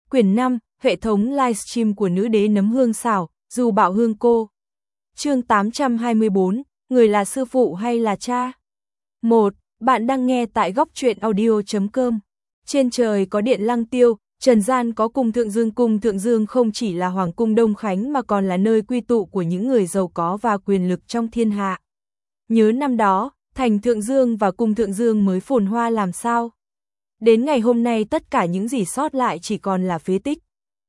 Quyển 5, hệ thống livestream của nữ đế nấm hương xào, dù bảo hương cô. Chương 824, người là sư phụ hay là cha? 1. Bạn đang nghe tại góc truyện audio.com. Trên trời có điện Lăng Tiêu, trần gian có cung Thượng Dương. Cung Thượng Dương không chỉ là hoàng cung Đông Khánh mà còn là nơi quy tụ của những người giàu có và quyền lực trong thiên hạ. Nhớ năm đó, thành Thượng Dương và cung Thượng Dương mới phồn hoa làm sao? Đến ngày hôm nay tất cả những gì sót lại chỉ còn là phế tích.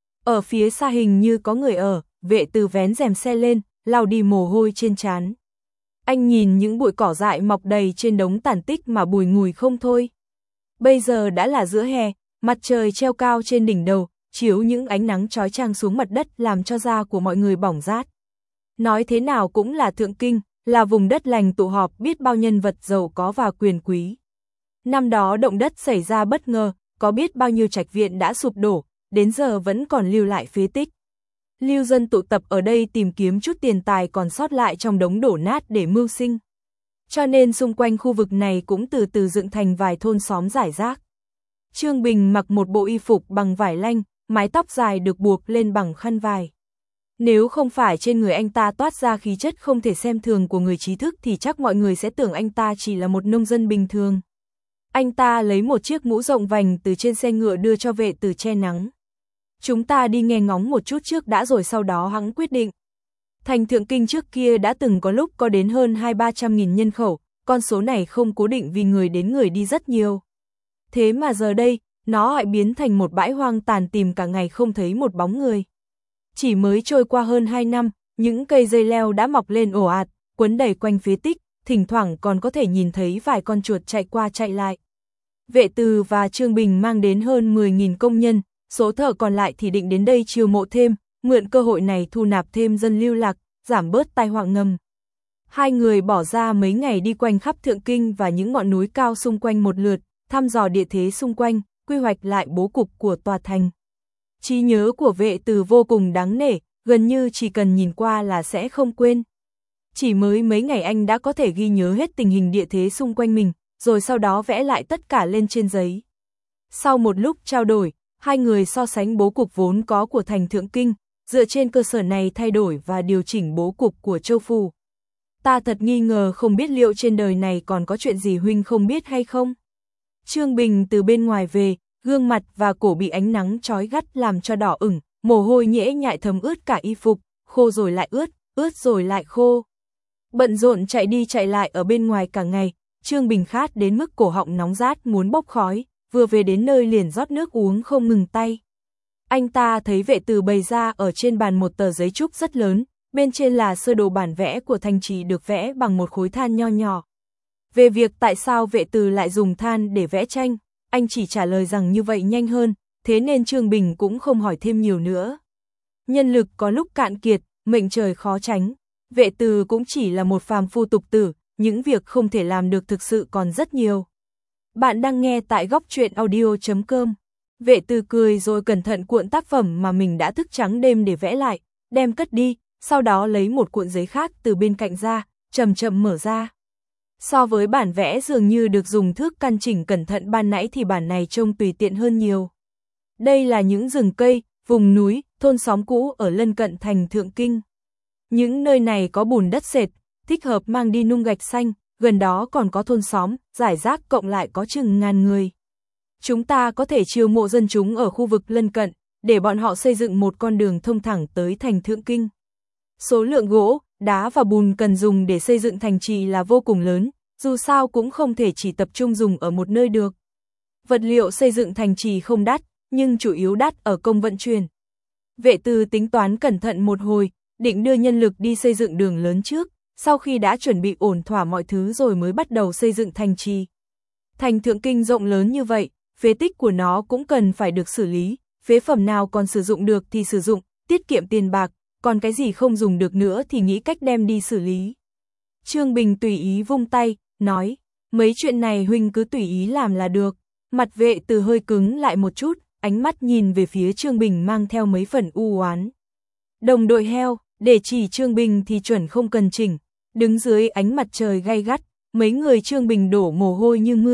Ở phía xa hình như có người ở, Vệ Từ vén rèm xe lên, lau đi mồ hôi trên trán. Anh nhìn những bụi cỏ dại mọc đầy trên đống tàn tích mà bùi ngùi không thôi. Bây giờ đã là giữa hè, mặt trời treo cao trên đỉnh đầu, chiếu những ánh nắng chói chang xuống mặt đất làm cho da của mọi người bỏng rát. Nói thế nào cũng là Thượng Kinh, là vùng đất lành tụ họp biết bao nhân vật giàu có và quyền quý. Năm đó động đất xảy ra bất ngờ, có biết bao nhiêu trạch viện đã sụp đổ, đến giờ vẫn còn lưu lại phế tích. Lưu dân tụ tập ở đây tìm kiếm chút tiền tài còn sót lại trong đống đổ nát để mưu sinh. Cho nên xung quanh khu vực này cũng từ từ dựng thành vài thôn xóm rải rác. Trương Bình mặc một bộ y phục bằng vải lanh, mái tóc dài được buộc lên bằng khăn vải. Nếu không phải trên người anh ta toát ra khí chất không thể xem thường của người trí thức thì chắc mọi người sẽ tưởng anh ta chỉ là một nông dân bình thường. Anh ta lấy một chiếc mũ rộng vành từ trên xe ngựa đưa cho Vệ Từ che nắng. Chúng ta đi nghe ngóng một chút trước đã rồi sau đó hẵng quyết định. Thành Thượng Kinh trước kia đã từng có lúc có đến hơn 200-300 nghìn nhân khẩu, con số này không cố định vì người đến người đi rất nhiều. Thế mà giờ đây, nó lại biến thành một bãi hoang tàn tìm cả ngày không thấy một bóng người. Chỉ mới trôi qua hơn 2 năm, những cây dây leo đã mọc lên ồ ạt, quấn đầy quanh phế tích, thỉnh thoảng còn có thể nhìn thấy vài con chuột chạy qua chạy lại. Vệ Từ và Trương Bình mang đến hơn 10.000 công nhân, số thợ còn lại thì định đến đây chiêu mộ thêm, mượn cơ hội này thu nạp thêm dân lưu lạc, giảm bớt tai họa ngầm. Hai người bỏ ra mấy ngày đi quanh khắp Thượng Kinh và những ngọn núi cao xung quanh một lượt, thăm dò địa thế xung quanh, quy hoạch lại bố cục của tòa thành. Trí nhớ của Vệ Từ vô cùng đáng nể, gần như chỉ cần nhìn qua là sẽ không quên. Chỉ mới mấy ngày anh đã có thể ghi nhớ hết tình hình địa thế xung quanh mình, rồi sau đó vẽ lại tất cả lên trên giấy. Sau một lúc trao đổi, hai người so sánh bố cục vốn có của thành Thượng Kinh, dựa trên cơ sở này thay đổi và điều chỉnh bố cục của châu phủ. Ta thật nghi ngờ không biết liệu trên đời này còn có chuyện gì huynh không biết hay không? Trương Bình từ bên ngoài về, gương mặt và cổ bị ánh nắng chói gắt làm cho đỏ ửng, mồ hôi nhễ nhại thấm ướt cả y phục, khô rồi lại ướt, ướt rồi lại khô. Bận rộn chạy đi chạy lại ở bên ngoài cả ngày, Trương Bình khát đến mức cổ họng nóng rát muốn bốc khói, vừa về đến nơi liền rót nước uống không ngừng tay. Anh ta thấy Vệ Từ bày ra ở trên bàn một tờ giấy trúc rất lớn, bên trên là sơ đồ bản vẽ của thành trì được vẽ bằng một khối than nho nhỏ. Về việc tại sao Vệ Từ lại dùng than để vẽ tranh, anh chỉ trả lời rằng như vậy nhanh hơn, thế nên Trương Bình cũng không hỏi thêm nhiều nữa. Nhân lực có lúc cạn kiệt, mệnh trời khó tránh, Vệ Từ cũng chỉ là một phàm phu tục tử, những việc không thể làm được thực sự còn rất nhiều. Bạn đang nghe tại góc truyện audio.com. Vệ Từ cười rồi cẩn thận cuộn tác phẩm mà mình đã thức trắng đêm để vẽ lại, đem cất đi, sau đó lấy một cuộn giấy khác từ bên cạnh ra, chậm chậm mở ra. So với bản vẽ dường như được dùng thước căn chỉnh cẩn thận ban nãy thì bản này trông tùy tiện hơn nhiều. Đây là những rừng cây, vùng núi, thôn xóm cũ ở lân cận thành Thượng Kinh. Những nơi này có bùn đất sệt, thích hợp mang đi nung gạch xanh, gần đó còn có thôn xóm, rải rác cộng lại có chừng ngàn người. Chúng ta có thể chiêu mộ dân chúng ở khu vực lân cận, để bọn họ xây dựng một con đường thông thẳng tới thành Thượng Kinh. Số lượng gỗ, đá và bùn cần dùng để xây dựng thành trì là vô cùng lớn, dù sao cũng không thể chỉ tập trung dùng ở một nơi được. Vật liệu xây dựng thành trì không đắt, nhưng chủ yếu đắt ở công vận chuyển. Vệ Từ tính toán cẩn thận một hồi, định đưa nhân lực đi xây dựng đường lớn trước, sau khi đã chuẩn bị ổn thỏa mọi thứ rồi mới bắt đầu xây dựng thành trì. Thành Thượng Kinh rộng lớn như vậy, phế tích của nó cũng cần phải được xử lý, phế phẩm nào còn sử dụng được thì sử dụng, tiết kiệm tiền bạc, còn cái gì không dùng được nữa thì nghĩ cách đem đi xử lý. Trương Bình tùy ý vung tay, nói, mấy chuyện này huynh cứ tùy ý làm là được. Mặt Vệ Từ hơi cứng lại một chút, ánh mắt nhìn về phía Trương Bình mang theo mấy phần u oán. Đồng đội heo, để chỉ Trương Bình thì chuẩn không cần chỉnh. Đứng dưới ánh mặt trời gay gắt, mấy người Trương Bình đổ mồ hôi như mưa,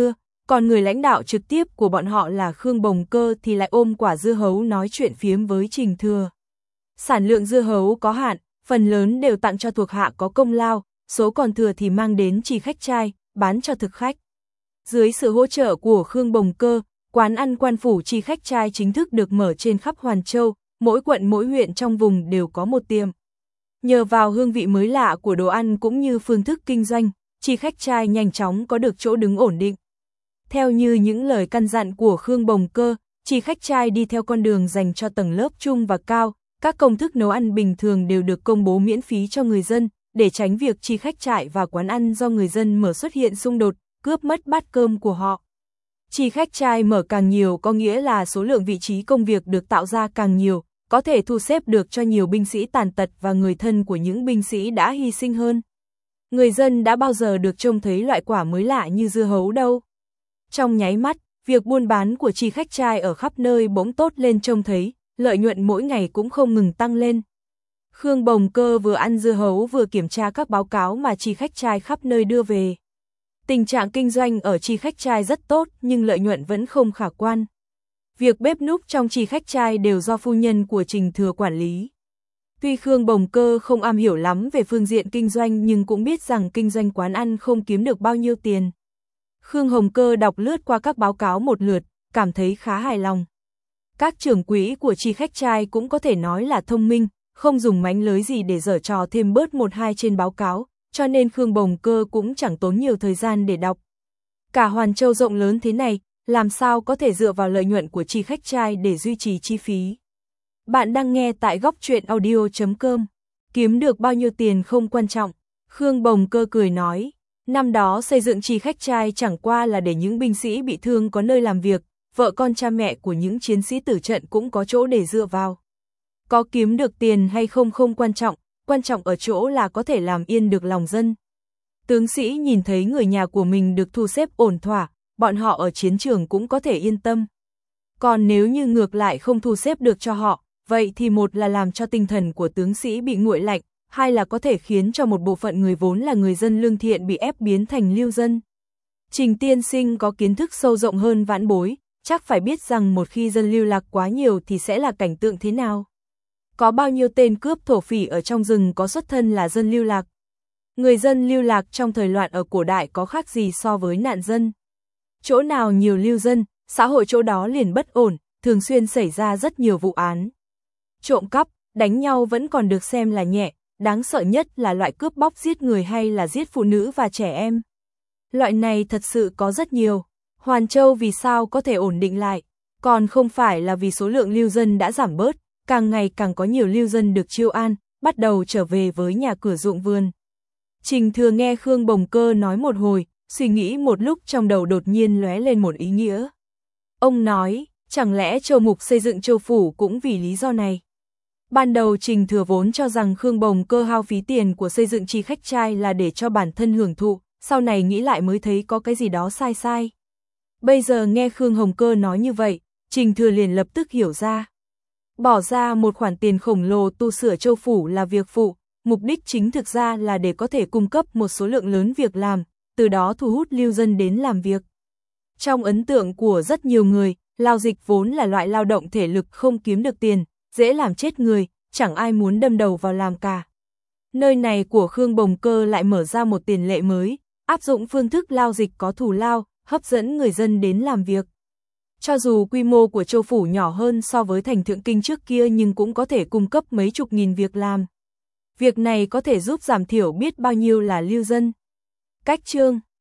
Còn người lãnh đạo trực tiếp của bọn họ là Khương Bồng Cơ thì lại ôm quả dưa hấu nói chuyện phiếm với Trình Thừa. Sản lượng dưa hấu có hạn, phần lớn đều tặng cho thuộc hạ có công lao, số còn thừa thì mang đến Trì Khách Trai, bán cho thực khách. Dưới sự hỗ trợ của Khương Bồng Cơ, quán ăn Quan Phủ Trì Khách Trai chính thức được mở trên khắp Hoàn Châu, mỗi quận mỗi huyện trong vùng đều có một tiệm. Nhờ vào hương vị mới lạ của đồ ăn cũng như phương thức kinh doanh, Trì Khách Trai nhanh chóng có được chỗ đứng ổn định. Theo như những lời căn dặn của Khương Bồng Cơ, Trì Khách Trai đi theo con đường dành cho tầng lớp trung và cao, các công thức nấu ăn bình thường đều được công bố miễn phí cho người dân, để tránh việc Trì Khách Trại và quán ăn do người dân mở xuất hiện xung đột, cướp mất bát cơm của họ. Trì Khách Trai mở càng nhiều có nghĩa là số lượng vị trí công việc được tạo ra càng nhiều, có thể thu xếp được cho nhiều binh sĩ tàn tật và người thân của những binh sĩ đã hy sinh hơn. Người dân đã bao giờ được trông thấy loại quả mới lạ như dưa hấu đâu. Trong nháy mắt, việc buôn bán của Trì Khách Trai ở khắp nơi bỗng tốt lên trông thấy, lợi nhuận mỗi ngày cũng không ngừng tăng lên. Khương Bồng Cơ vừa ăn dưa hấu vừa kiểm tra các báo cáo mà Trì Khách Trai khắp nơi đưa về. Tình trạng kinh doanh ở Trì Khách Trai rất tốt nhưng lợi nhuận vẫn không khả quan. Việc bếp núc trong Trì Khách Trai đều do phu nhân của Trình Thừa quản lý. Tuy Khương Bồng Cơ không am hiểu lắm về phương diện kinh doanh nhưng cũng biết rằng kinh doanh quán ăn không kiếm được bao nhiêu tiền. Khương Hồng Cơ đọc lướt qua các báo cáo một lượt, cảm thấy khá hài lòng. Các trưởng quỹ của Trì Khách Trai cũng có thể nói là thông minh, không dùng mánh lới gì để giở trò thêm bớt một hai trên báo cáo, cho nên Khương Bồng Cơ cũng chẳng tốn nhiều thời gian để đọc. Cả Hoàn Châu rộng lớn thế này, làm sao có thể dựa vào lợi nhuận của Trì Khách Trai để duy trì chi phí. Bạn đang nghe tại góc truyện audio.com. Kiếm được bao nhiêu tiền không quan trọng. Khương Bồng Cơ cười nói, năm đó xây dựng Trì Khách Trai chẳng qua là để những binh sĩ bị thương có nơi làm việc, vợ con cha mẹ của những chiến sĩ tử trận cũng có chỗ để dựa vào. Có kiếm được tiền hay không không quan trọng ở chỗ là có thể làm yên được lòng dân. Tướng sĩ nhìn thấy người nhà của mình được thu xếp ổn thỏa, bọn họ ở chiến trường cũng có thể yên tâm. Còn nếu như ngược lại không thu xếp được cho họ, vậy thì một là làm cho tinh thần của tướng sĩ bị nguội lạnh, hai là có thể khiến cho một bộ phận người vốn là người dân lương thiện bị ép biến thành lưu dân. Trình tiên sinh có kiến thức sâu rộng hơn vãn bối, chắc phải biết rằng một khi dân lưu lạc quá nhiều thì sẽ là cảnh tượng thế nào. Có bao nhiêu tên cướp thổ phỉ ở trong rừng có xuất thân là dân lưu lạc. Người dân lưu lạc trong thời loạn ở cổ đại có khác gì so với nạn dân. Chỗ nào nhiều lưu dân, xã hội chỗ đó liền bất ổn, thường xuyên xảy ra rất nhiều vụ án. Trộm cắp, đánh nhau vẫn còn được xem là nhẹ, đáng sợ nhất là loại cướp bóc giết người hay là giết phụ nữ và trẻ em. Loại này thật sự có rất nhiều. Hoàn Châu vì sao có thể ổn định lại, còn không phải là vì số lượng lưu dân đã giảm bớt, càng ngày càng có nhiều lưu dân được chiêu an, bắt đầu trở về với nhà cửa ruộng vườn. Trình Thừa nghe Khương Bồng Cơ nói một hồi, suy nghĩ một lúc trong đầu đột nhiên lóe lên một ý nghĩa. Ông nói, chẳng lẽ Châu Mục xây dựng Châu Phủ cũng vì lý do này. Ban đầu Trình Thừa vốn cho rằng Khương Bồng Cơ hao phí tiền của xây dựng Trì Khách Trai là để cho bản thân hưởng thụ, sau này nghĩ lại mới thấy có cái gì đó sai sai. Bây giờ nghe Khương Hồng Cơ nói như vậy, Trình Thừa liền lập tức hiểu ra. Bỏ ra một khoản tiền khổng lồ tu sửa Châu Phủ là việc phụ, mục đích chính thực ra là để có thể cung cấp một số lượng lớn việc làm, từ đó thu hút lưu dân đến làm việc. Trong ấn tượng của rất nhiều người, lao dịch vốn là loại lao động thể lực không kiếm được tiền, dễ làm chết người, chẳng ai muốn đâm đầu vào làm cả. Nơi này của Khương Bồng Cơ lại mở ra một tiền lệ mới, áp dụng phương thức lao dịch có thù lao, hấp dẫn người dân đến làm việc. Cho dù quy mô của Châu Phủ nhỏ hơn so với thành Thượng Kinh trước kia nhưng cũng có thể cung cấp mấy chục nghìn việc làm. Việc này có thể giúp giảm thiểu biết bao nhiêu là lưu dân. Cách chương